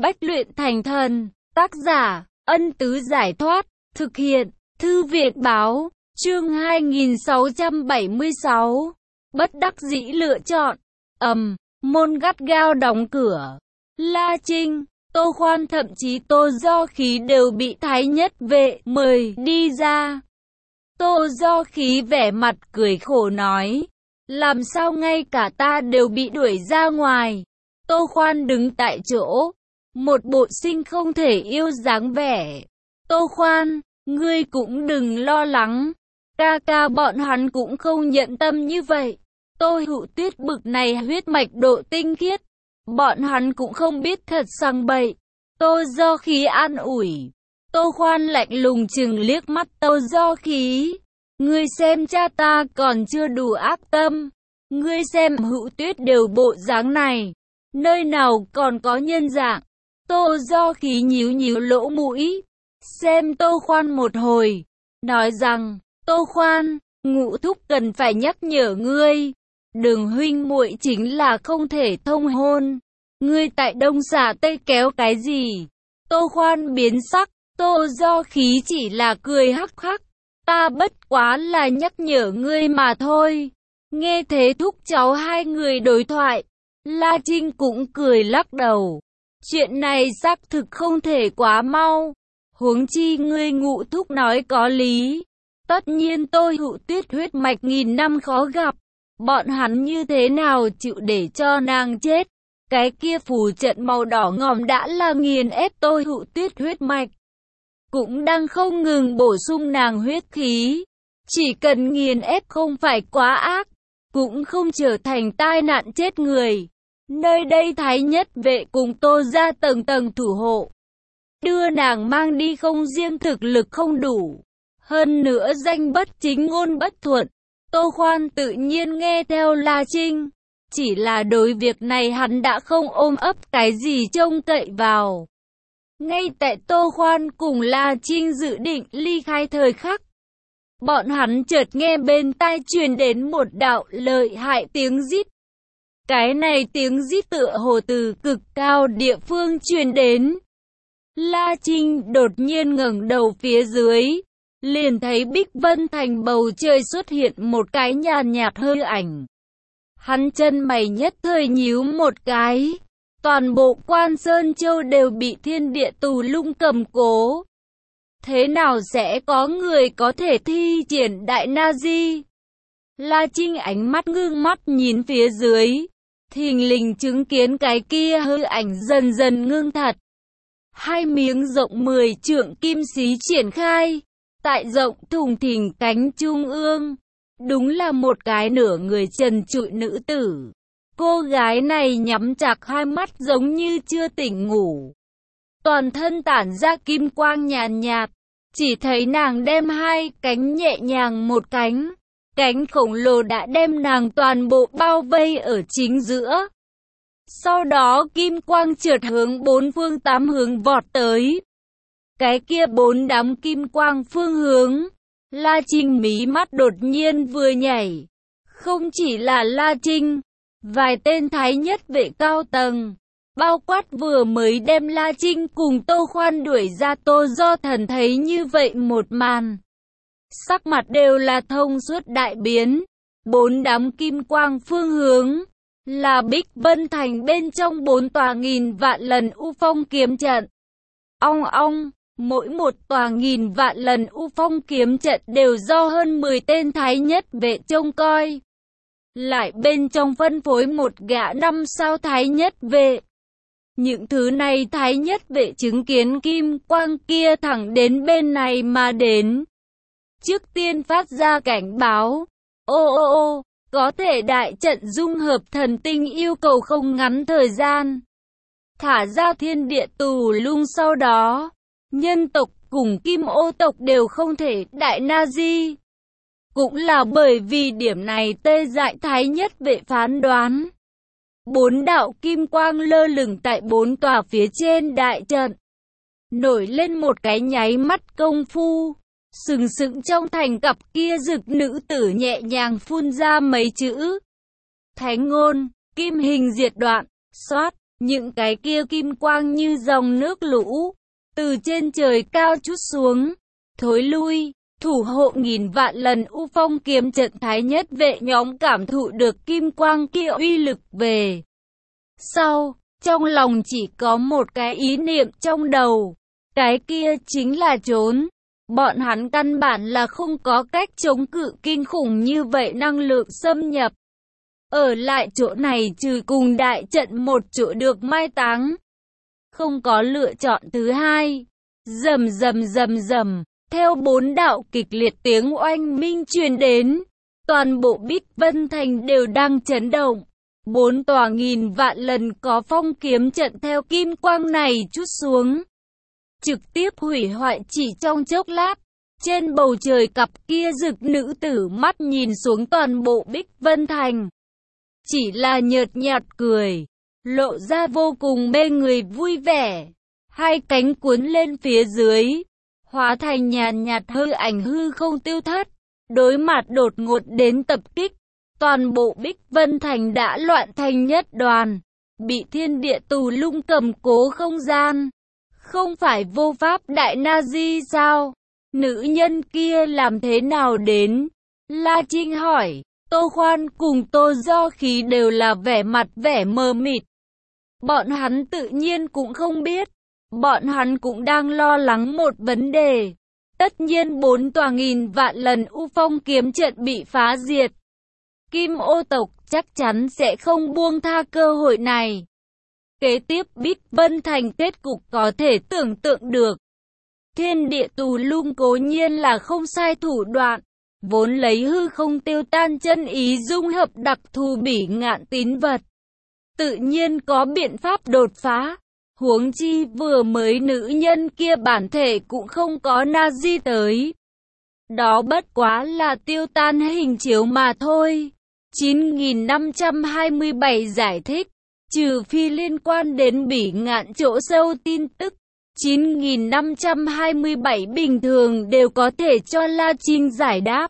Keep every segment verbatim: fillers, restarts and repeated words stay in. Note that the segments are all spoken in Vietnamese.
Bách luyện thành thần. Tác giả, Ân Tứ Giải Thoát. Thực hiện, Thư viện Báo. Chương hai nghìn sáu trăm bảy mươi sáu. Bất đắc dĩ lựa chọn. Ầm, môn gắt gao đóng cửa. La Trinh, Tô Khoan thậm chí Tô Do Khí đều bị Thái Nhất Vệ mời đi ra. Tô Do Khí vẻ mặt cười khổ nói, làm sao ngay cả ta đều bị đuổi ra ngoài. Tô Khoan đứng tại chỗ, một bộ sinh không thể yêu dáng vẻ. Tô Khoan, ngươi cũng đừng lo lắng, ca ca bọn hắn cũng không nhận tâm như vậy. Tô Hữu Tuyết bực này huyết mạch độ tinh khiết, bọn hắn cũng không biết thật sang bậy. Tô Do Khí an ủi. Tô Khoan lạnh lùng chừng liếc mắt Tô Do Khí. Ngươi xem cha ta còn chưa đủ ác tâm. Ngươi xem Hữu Tuyết đều bộ dáng này, nơi nào còn có nhân dạng. Tô Do Khí nhíu nhíu lỗ mũi, xem Tô Khoan một hồi, nói rằng, Tô Khoan, Ngũ thúc cần phải nhắc nhở ngươi, Đường huynh muội chính là không thể thông hôn. Ngươi tại Đông xả Tây kéo cái gì? Tô Khoan biến sắc, Tô Do Khí chỉ là cười hắc hắc. Ta bất quá là nhắc nhở ngươi mà thôi. Nghe thế thúc cháu hai người đối thoại, La Trinh cũng cười lắc đầu. Chuyện này xác thực không thể quá mau. Huống chi ngươi Ngũ thúc nói có lý. Tất nhiên Tô Hữu Tuyết huyết mạch nghìn năm khó gặp. Bọn hắn như thế nào chịu để cho nàng chết? Cái kia phù trận màu đỏ ngòm đã là nghiền ép Tô Hữu Tuyết huyết mạch, cũng đang không ngừng bổ sung nàng huyết khí. Chỉ cần nghiền ép không phải quá ác, cũng không trở thành tai nạn chết người. Nơi đây Thái Nhất Vệ cùng Tô ra tầng tầng thủ hộ, đưa nàng mang đi không riêng thực lực không đủ, hơn nữa danh bất chính ngôn bất thuận. Tô Khoan tự nhiên nghe theo La Trinh, chỉ là đối việc này hắn đã không ôm ấp cái gì trông cậy vào. Ngay tại Tô Khoan cùng La Trinh dự định ly khai thời khắc, bọn hắn chợt nghe bên tai truyền đến một đạo lợi hại tiếng rít. Cái này tiếng rít tựa hồ từ cực cao địa phương truyền đến. La Trinh đột nhiên ngẩng đầu phía dưới, liền thấy Bích Vân Thành bầu trời xuất hiện một cái nhàn nhạt hơi ảnh. Hắn chân mày nhất thời nhíu một cái. Toàn bộ Quan Sơn Châu đều bị thiên địa tù lung cầm cố. Thế nào sẽ có người có thể thi triển đại na di? La Trinh ánh mắt ngưng mắt nhìn phía dưới, thình lình chứng kiến cái kia hư ảnh dần dần ngưng thật. Hai miếng rộng mười trượng kim xí triển khai, tại rộng thùng thình cánh trung ương, đúng là một cái nửa người trần trụi nữ tử. Cô gái này nhắm chặt hai mắt giống như chưa tỉnh ngủ, toàn thân tản ra kim quang nhàn nhạt, chỉ thấy nàng đem hai cánh nhẹ nhàng một cánh, cánh khổng lồ đã đem nàng toàn bộ bao vây ở chính giữa. Sau đó kim quang chợt hướng bốn phương tám hướng vọt tới. Cái kia bốn đám kim quang phương hướng, La Trinh mí mắt đột nhiên vừa nhảy. Không chỉ là La Trinh, vài tên Thái Nhất Vệ cao tầng, bao quát vừa mới đem La Trinh cùng Tô Khoan đuổi ra Tô Do Thần thấy như vậy một màn, sắc mặt đều là thông suốt đại biến. Bốn đám kim quang phương hướng là Bích Vân Thành bên trong bốn tòa nghìn vạn lần U Phong kiếm trận. Ong ong, mỗi một tòa nghìn vạn lần U Phong kiếm trận đều do hơn mười tên Thái Nhất Vệ trông coi. Lại bên trong phân phối một gã năm sao Thái Nhất Vệ. Những thứ này Thái Nhất Vệ chứng kiến kim quang kia thẳng đến bên này mà đến. Trước tiên phát ra cảnh báo. Ô ô ô, có thể đại trận dung hợp thần tinh yêu cầu không ngắn thời gian. Thả ra thiên địa tù lung sau đó, nhân tộc cùng kim ô tộc đều không thể đại na di. Cũng là bởi vì điểm này Tê Dại Thái Nhất Vệ phán đoán. Bốn đạo kim quang lơ lửng tại bốn tòa phía trên đại trận. Nổi lên một cái nháy mắt công phu. Sừng sững trong thành cặp kia rực nữ tử nhẹ nhàng phun ra mấy chữ. Thánh ngôn, kim hình diệt đoạn, xoát. Những cái kia kim quang như dòng nước lũ, từ trên trời cao trút xuống, thối lui, thủ hộ nghìn vạn lần U Phong kiếm trận. Thái nhất vệ nhóm cảm thụ được kim quang kia uy lực về sau, trong lòng chỉ có một cái ý niệm trong đầu, cái kia chính là trốn. Bọn hắn căn bản là không có cách chống cự kinh khủng như vậy năng lượng xâm nhập. Ở lại chỗ này trừ cùng đại trận một chỗ được mai táng, không có lựa chọn thứ hai. Rầm rầm rầm rầm, theo bốn đạo kịch liệt tiếng oanh minh truyền đến, toàn bộ Bích Vân Thành đều đang chấn động. Bốn tòa nghìn vạn lần có phong kiếm trận theo kim quang này trút xuống, trực tiếp hủy hoại chỉ trong chốc lát. Trên bầu trời cặp kia rực nữ tử mắt nhìn xuống toàn bộ Bích Vân Thành, chỉ là nhợt nhạt cười, lộ ra vô cùng mê người vui vẻ. Hai cánh cuốn lên phía dưới, hóa thành nhàn nhạt hư ảnh hư không tiêu thất. Đối mặt đột ngột đến tập kích, toàn bộ Bích Vân Thành đã loạn thành nhất đoàn, bị thiên địa tù lung cầm cố không gian. Không phải vô pháp đại na di sao? Nữ nhân kia làm thế nào đến? La Trinh hỏi. Tô Khoan cùng Tô Do Khí đều là vẻ mặt vẻ mờ mịt. Bọn hắn tự nhiên cũng không biết. Bọn hắn cũng đang lo lắng một vấn đề. Tất nhiên bốn tòa nghìn vạn lần U Phong kiếm trận bị phá diệt, Kim Ô tộc chắc chắn sẽ không buông tha cơ hội này. Kế tiếp Bích Vân Thành kết cục có thể tưởng tượng được. Thiên địa tù lung cố nhiên là không sai thủ đoạn, vốn lấy hư không tiêu tan chân ý dung hợp đặc thù bỉ ngạn tín vật, tự nhiên có biện pháp đột phá. Huống chi vừa mới nữ nhân kia bản thể cũng không có na di tới. Đó bất quá là tiêu tan hình chiếu mà thôi. chín nghìn năm trăm hai mươi bảy giải thích, trừ phi liên quan đến bỉ ngạn chỗ sâu tin tức, chín nghìn năm trăm hai mươi bảy bình thường đều có thể cho La Trinh giải đáp.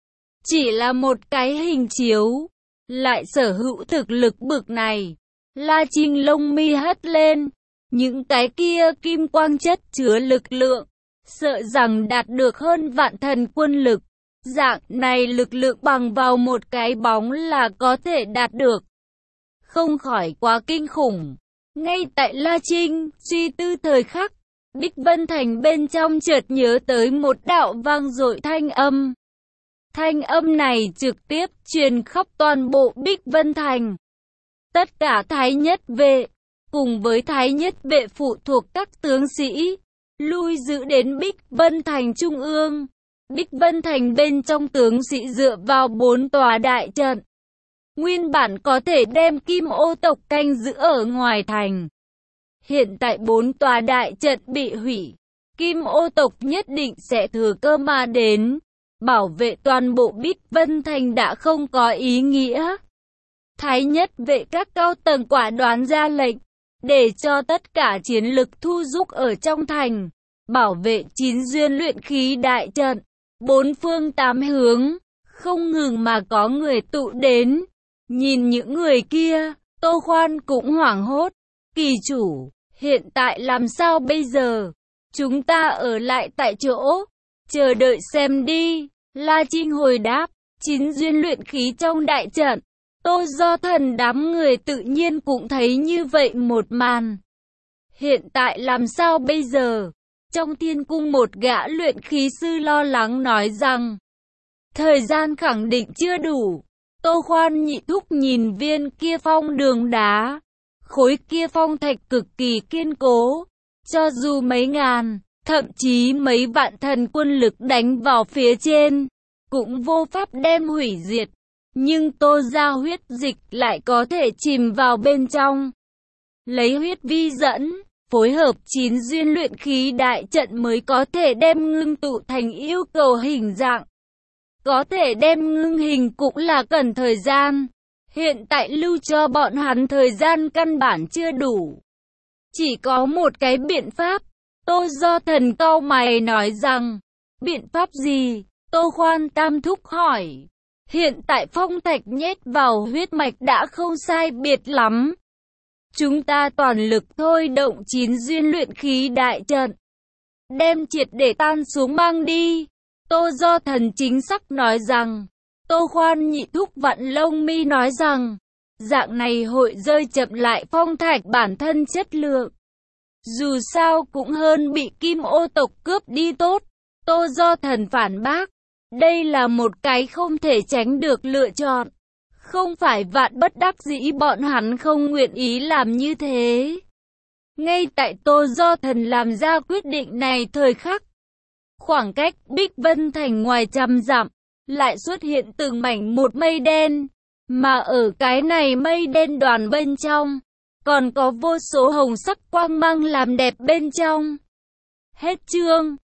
Chỉ là một cái hình chiếu, lại sở hữu thực lực bực này. La Trinh lông mi hất lên, những cái kia kim quang chất chứa lực lượng, sợ rằng đạt được hơn vạn thần quân lực. Dạng này lực lượng bằng vào một cái bóng là có thể đạt được, không khỏi quá kinh khủng. Ngay tại La Trinh suy tư thời khắc, Bích Vân Thành bên trong chợt nhớ tới một đạo vang dội thanh âm. Thanh âm này trực tiếp truyền khắp toàn bộ Bích Vân Thành. Tất cả thái nhất vệ, cùng với thái nhất vệ phụ thuộc các tướng sĩ, lui giữ đến Bích Vân Thành trung ương. Bích Vân Thành bên trong tướng sĩ dựa vào bốn tòa đại trận, nguyên bản có thể đem Kim Ô tộc canh giữ ở ngoài thành. Hiện tại bốn tòa đại trận bị hủy, Kim Ô tộc nhất định sẽ thừa cơ mà đến, bảo vệ toàn bộ Bích Vân Thành đã không có ý nghĩa. Thái nhất vệ các cao tầng quả đoán ra lệnh, để cho tất cả chiến lực thu rút ở trong thành, bảo vệ chín duyên luyện khí đại trận. Bốn phương tám hướng, không ngừng mà có người tụ đến. Nhìn những người kia, Tô Khoan cũng hoảng hốt. Kỳ chủ, hiện tại làm sao bây giờ? Chúng ta ở lại tại chỗ, chờ đợi xem đi. La Trinh hồi đáp, chín duyên luyện khí trong đại trận. Tô Do Thần đám người tự nhiên cũng thấy như vậy một màn. Hiện tại làm sao bây giờ? Trong thiên cung một gã luyện khí sư lo lắng nói rằng, thời gian khẳng định chưa đủ. Tô Khoan nhị thúc nhìn viên kia phong đường đá, khối kia phong thạch cực kỳ kiên cố, cho dù mấy ngàn, thậm chí mấy vạn thần quân lực đánh vào phía trên, cũng vô pháp đem hủy diệt. Nhưng Tô gia huyết dịch lại có thể chìm vào bên trong, lấy huyết vi dẫn, phối hợp chín duyên luyện khí đại trận mới có thể đem ngưng tụ thành yêu cầu hình dạng. Có thể đem ngưng hình cũng là cần thời gian. Hiện tại lưu cho bọn hắn thời gian căn bản chưa đủ. Chỉ có một cái biện pháp. Tô Do Thần cau mày nói rằng, biện pháp gì? Tô Khoan tam thúc hỏi. Hiện tại phong thạch nhét vào huyết mạch đã không sai biệt lắm. Chúng ta toàn lực thôi động chín duyên luyện khí đại trận, đem triệt để tan xuống mang đi. Tô Do Thần chính sắc nói rằng. Tô Khoan nhị thúc vặn lông mi nói rằng, dạng này hội rơi chậm lại phong thạch bản thân chất lượng. Dù sao cũng hơn bị Kim Ô tộc cướp đi tốt. Tô Do Thần phản bác, đây là một cái không thể tránh được lựa chọn. Không phải vạn bất đắc dĩ bọn hắn không nguyện ý làm như thế. Ngay tại Tô Do Thần làm ra quyết định này thời khắc, khoảng cách Bích Vân Thành ngoài trăm dặm, lại xuất hiện từng mảnh một mây đen. Mà ở cái này mây đen đoàn bên trong, còn có vô số hồng sắc quang mang làm đẹp bên trong. Hết chương.